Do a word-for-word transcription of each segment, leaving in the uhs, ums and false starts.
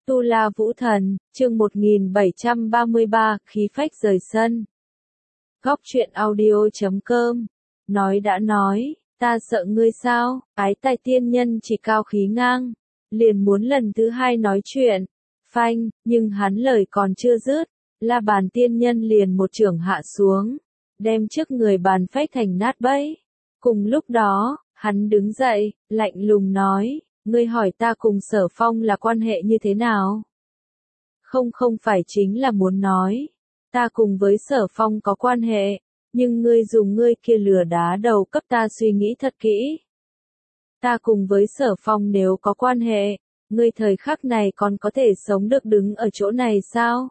Tu La Vũ Thần, chương một nghìn bảy trăm ba mươi ba, khí phách rời sân. Góc truyện audio chấm com. Nói đã nói, ta sợ ngươi sao? Ái tài tiên nhân chỉ cao khí ngang, liền muốn lần thứ hai nói chuyện. Phanh, nhưng hắn lời còn chưa dứt, La Bàn tiên nhân liền một chưởng hạ xuống, đem trước người bàn phách thành nát bấy. Cùng lúc đó, hắn đứng dậy, lạnh lùng nói, ngươi hỏi ta cùng Sở Phong là quan hệ như thế nào? Không không phải chính là muốn nói, ta cùng với Sở Phong có quan hệ, nhưng ngươi dùng ngươi kia lừa đá đầu cấp ta suy nghĩ thật kỹ. Ta cùng với Sở Phong nếu có quan hệ, ngươi thời khắc này còn có thể sống được đứng ở chỗ này sao?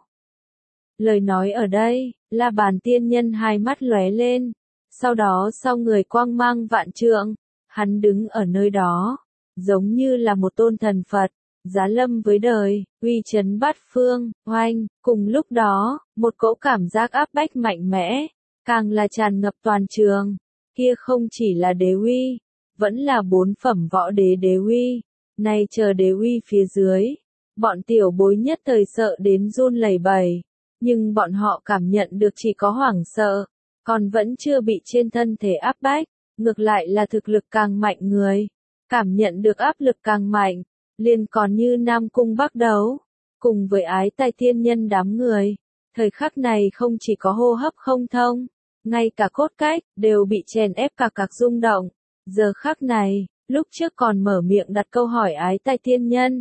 Lời nói ở đây, La Bàn tiên nhân hai mắt lóe lên, sau đó sau người quang mang vạn trượng, hắn đứng ở nơi đó, giống như là một tôn thần Phật, giá lâm với đời, uy chấn bát phương, oanh, cùng lúc đó, một cỗ cảm giác áp bách mạnh mẽ, càng là tràn ngập toàn trường, kia không chỉ là đế uy, vẫn là bốn phẩm võ đế đế uy, nay chờ đế uy phía dưới, bọn tiểu bối nhất thời sợ đến run lẩy bẩy, nhưng bọn họ cảm nhận được chỉ có hoảng sợ, còn vẫn chưa bị trên thân thể áp bách, ngược lại là thực lực càng mạnh người. Cảm nhận được áp lực càng mạnh, liền còn như Nam Cung Bắc Đấu, cùng với ái tài tiên nhân đám người, thời khắc này không chỉ có hô hấp không thông, ngay cả cốt cách, đều bị chèn ép cạc cạc rung động, giờ khắc này, lúc trước còn mở miệng đặt câu hỏi ái tài tiên nhân,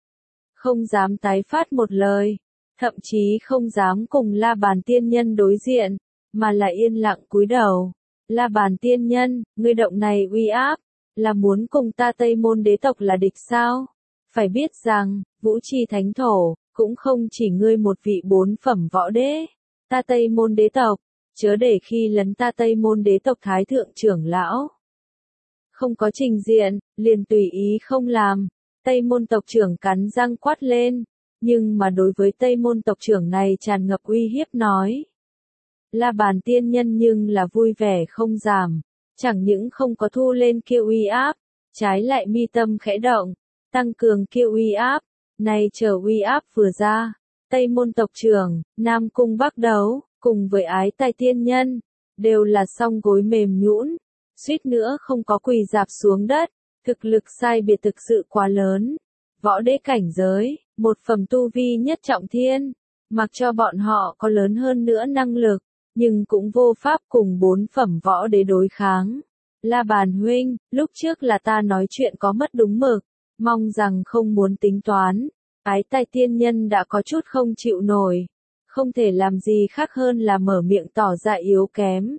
không dám tái phát một lời, thậm chí không dám cùng La Bàn tiên nhân đối diện, mà là yên lặng cúi đầu, La Bàn tiên nhân, ngươi động này uy áp, là muốn cùng ta Tây Môn đế tộc là địch sao? Phải biết rằng, Vũ Trì Thánh Thổ, cũng không chỉ ngươi một vị bốn phẩm võ đế, ta Tây Môn đế tộc, chớ để khi lấn ta Tây Môn đế tộc thái thượng trưởng lão. Không có trình diện, liền tùy ý không làm, Tây Môn tộc trưởng cắn răng quát lên, nhưng mà đối với Tây Môn tộc trưởng này tràn ngập uy hiếp nói. La Bàn tiên nhân nhưng là vui vẻ không giảm. Chẳng những không có thu lên kia uy áp, trái lại mi tâm khẽ động, tăng cường kia uy áp, này chờ uy áp vừa ra, Tây Môn tộc trưởng, Nam Cung Bắc Đấu, cùng với ái tài tiên nhân, đều là song gối mềm nhũn, suýt nữa không có quỳ dạp xuống đất, thực lực sai biệt thực sự quá lớn, võ đế cảnh giới, một phẩm tu vi nhất trọng thiên, mặc cho bọn họ có lớn hơn nữa năng lực, nhưng cũng vô pháp cùng bốn phẩm võ đế đối kháng. La Bàn huynh, lúc trước là ta nói chuyện có mất đúng mực, mong rằng không muốn tính toán. Ái tài tiên nhân đã có chút không chịu nổi, không thể làm gì khác hơn là mở miệng tỏ ra yếu kém.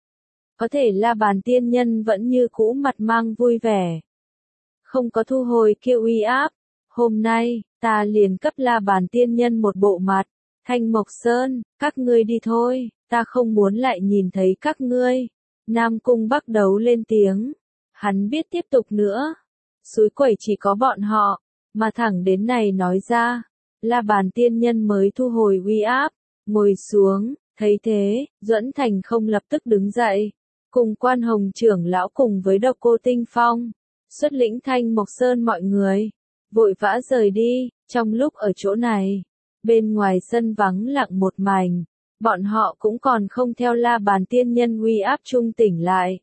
Có thể La Bàn tiên nhân vẫn như cũ mặt mang vui vẻ, không có thu hồi kia uy áp. Hôm nay, ta liền cấp La Bàn tiên nhân một bộ mặt. Thanh Mộc Sơn, các ngươi đi thôi, ta không muốn lại nhìn thấy các ngươi. Nam Cung Bắc Đấu lên tiếng. Hắn biết tiếp tục nữa. Suối quẩy chỉ có bọn họ, mà thẳng đến này nói ra. La Bàn tiên nhân mới thu hồi uy áp, ngồi xuống, thấy thế, Duẫn Thành không lập tức đứng dậy. Cùng Quan Hồng trưởng lão cùng với Độc Cô Tinh Phong, xuất lĩnh Thanh Mộc Sơn mọi người, vội vã rời đi, trong lúc ở chỗ này. Bên ngoài sân vắng lặng một mảnh, bọn họ cũng còn không theo La Bàn tiên nhân uy áp trung tỉnh lại.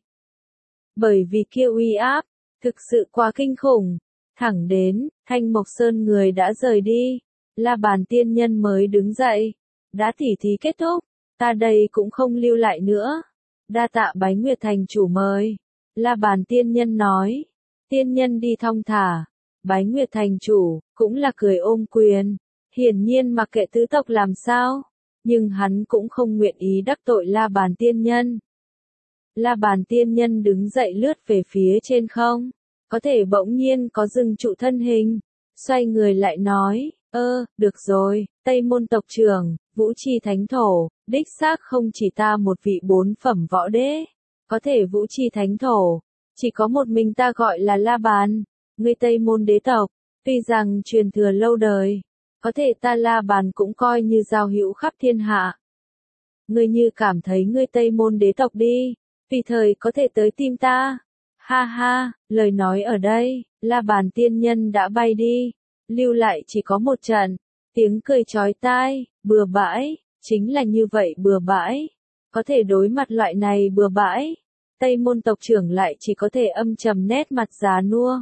Bởi vì kia uy áp, thực sự quá kinh khủng, thẳng đến, Thanh Mộc Sơn người đã rời đi, La Bàn tiên nhân mới đứng dậy, đã tỉ thí kết thúc, ta đây cũng không lưu lại nữa. Đa tạ Bái Nguyệt thành chủ mời, La Bàn tiên nhân nói, tiên nhân đi thong thả, Bái Nguyệt thành chủ, cũng là cười ôm quyền. Hiển nhiên mặc kệ tứ tộc làm sao, nhưng hắn cũng không nguyện ý đắc tội La Bàn tiên nhân. La Bàn tiên nhân đứng dậy lướt về phía trên không, có thể bỗng nhiên có dừng trụ thân hình, xoay người lại nói, ơ, được rồi, Tây Môn tộc trưởng, Vũ Trì Thánh Thổ, đích xác không chỉ ta một vị bốn phẩm võ đế, có thể Vũ Trì Thánh Thổ, chỉ có một mình ta gọi là La Bàn, ngươi Tây Môn đế tộc, tuy rằng truyền thừa lâu đời. Có thể ta La Bàn cũng coi như giao hữu khắp thiên hạ. Ngươi như cảm thấy ngươi Tây Môn đế tộc đi, tùy thời có thể tới tìm ta. Ha ha, lời nói ở đây, La Bàn tiên nhân đã bay đi, lưu lại chỉ có một trận, tiếng cười chói tai, bừa bãi, chính là như vậy bừa bãi. Có thể đối mặt loại này bừa bãi, Tây Môn tộc trưởng lại chỉ có thể âm trầm nét mặt già nua.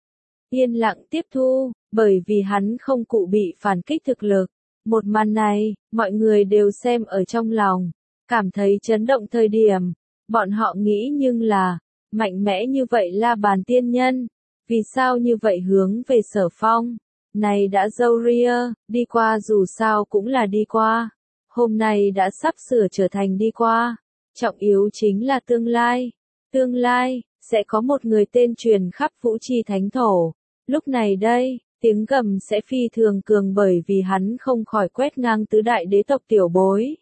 Yên lặng tiếp thu, bởi vì hắn không cụ bị phản kích thực lực. Một màn này, mọi người đều xem ở trong lòng, cảm thấy chấn động thời điểm. Bọn họ nghĩ nhưng là, mạnh mẽ như vậy La Bàn tiên nhân, vì sao như vậy hướng về Sở Phong? Này đã dâu ria, đi qua dù sao cũng là đi qua. Hôm nay đã sắp sửa trở thành đi qua. Trọng yếu chính là tương lai. Tương lai, sẽ có một người tên truyền khắp vũ tri thánh thổ. Lúc này đây, tiếng gầm sẽ phi thường cường bởi vì hắn không khỏi quét ngang tứ đại đế tộc tiểu bối.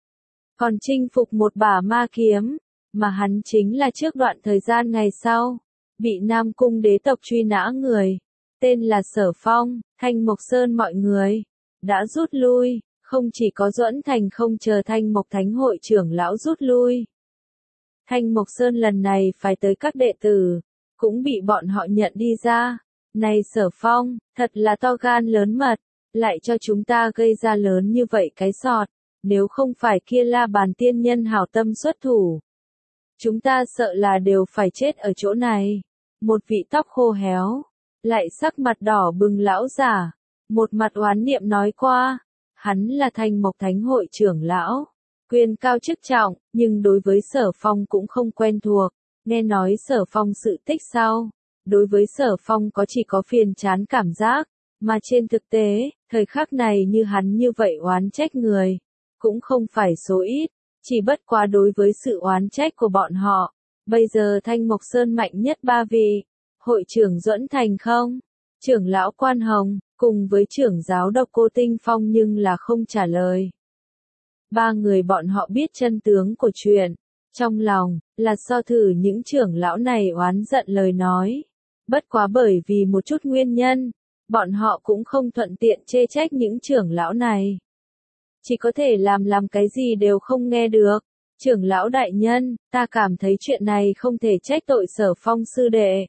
Còn chinh phục một bả ma kiếm, mà hắn chính là trước đoạn thời gian ngày sau, bị Nam Cung đế tộc truy nã người, tên là Sở Phong. Thanh Mộc Sơn mọi người, đã rút lui, không chỉ có Duẫn Thành không chờ Thanh Mộc Thánh hội trưởng lão rút lui. Thanh Mộc Sơn lần này phải tới các đệ tử, cũng bị bọn họ nhận đi ra. Này Sở Phong, thật là to gan lớn mật, lại cho chúng ta gây ra lớn như vậy cái sọt, nếu không phải kia La Bàn tiên nhân hảo tâm xuất thủ. Chúng ta sợ là đều phải chết ở chỗ này. Một vị tóc khô héo, lại sắc mặt đỏ bừng lão giả, một mặt oán niệm nói qua, hắn là Thanh Mộc Thánh hội trưởng lão, quyền cao chức trọng, nhưng đối với Sở Phong cũng không quen thuộc, nghe nói Sở Phong sự tích sau, đối với Sở Phong có chỉ có phiền chán cảm giác, mà trên thực tế, thời khắc này như hắn như vậy oán trách người, cũng không phải số ít, chỉ bất quá đối với sự oán trách của bọn họ, bây giờ Thanh Mộc Sơn mạnh nhất ba vị. Hội trưởng Duẫn Thành không, trưởng lão Quan Hồng, cùng với trưởng giáo độc Cô Tinh Phong nhưng là không trả lời. Ba người bọn họ biết chân tướng của chuyện, trong lòng, là so thử những trưởng lão này oán giận lời nói. Bất quá bởi vì một chút nguyên nhân, bọn họ cũng không thuận tiện chê trách những trưởng lão này. Chỉ có thể làm làm cái gì đều không nghe được. Trưởng lão đại nhân, ta cảm thấy chuyện này không thể trách tội Sở Phong sư đệ.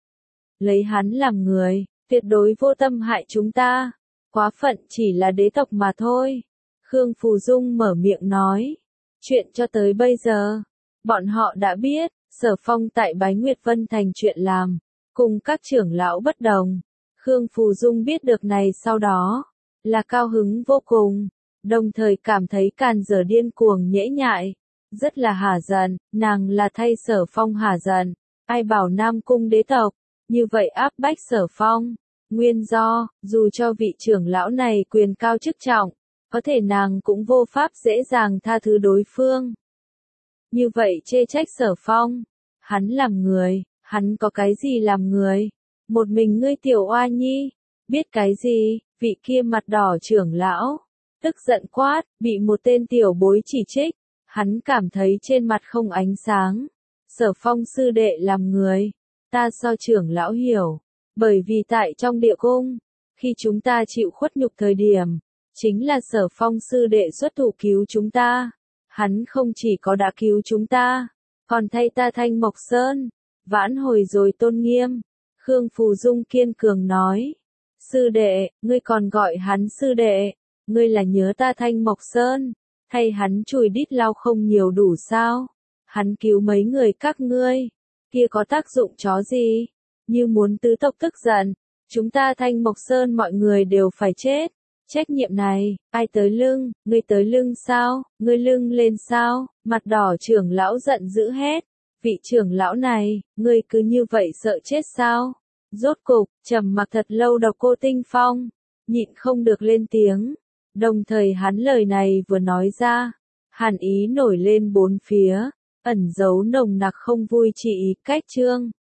Lấy hắn làm người, tuyệt đối vô tâm hại chúng ta. Quá phận chỉ là đế tộc mà thôi. Khương Phù Dung mở miệng nói. Chuyện cho tới bây giờ, bọn họ đã biết, Sở Phong tại Bái Nguyệt Vân Thành chuyện làm, cùng các trưởng lão bất đồng. Khương Phù Dung biết được này sau đó, là cao hứng vô cùng, đồng thời cảm thấy càn dở điên cuồng nhễ nhại. Rất là hả giận, nàng là thay Sở Phong hả giận, ai bảo Nam Cung đế tộc, như vậy áp bách Sở Phong. Nguyên do, dù cho vị trưởng lão này quyền cao chức trọng, có thể nàng cũng vô pháp dễ dàng tha thứ đối phương. Như vậy chê trách Sở Phong, hắn làm người, hắn có cái gì làm người? Một mình ngươi tiểu oa nhi, biết cái gì? Vị kia mặt đỏ trưởng lão, tức giận quát, bị một tên tiểu bối chỉ trích. Hắn cảm thấy trên mặt không ánh sáng. Sở Phong sư đệ làm người, ta so trưởng lão hiểu, bởi vì tại trong địa cung, khi chúng ta chịu khuất nhục thời điểm, chính là Sở Phong sư đệ xuất thủ cứu chúng ta. Hắn không chỉ có đã cứu chúng ta, còn thay ta Thanh Mộc Sơn, vãn hồi rồi tôn nghiêm. Khương Phù Dung kiên cường nói, sư đệ, ngươi còn gọi hắn sư đệ, ngươi là nhớ ta Thanh Mộc Sơn. Hay hắn chùi đít lau không nhiều đủ sao? Hắn cứu mấy người các ngươi, kia có tác dụng chó gì? Như muốn tứ tộc tức giận, chúng ta Thanh Mộc Sơn mọi người đều phải chết. Trách nhiệm này, ai tới lưng, ngươi tới lưng sao? Ngươi lưng lên sao? Mặt đỏ trưởng lão giận dữ hét. Vị trưởng lão này, ngươi cứ như vậy sợ chết sao? Rốt cục, trầm mặc thật lâu độc Cô Tinh Phong, nhịn không được lên tiếng. Đồng thời hắn lời này vừa nói ra, hàn ý nổi lên bốn phía, ẩn giấu nồng nặc không vui chỉ ý cách chương.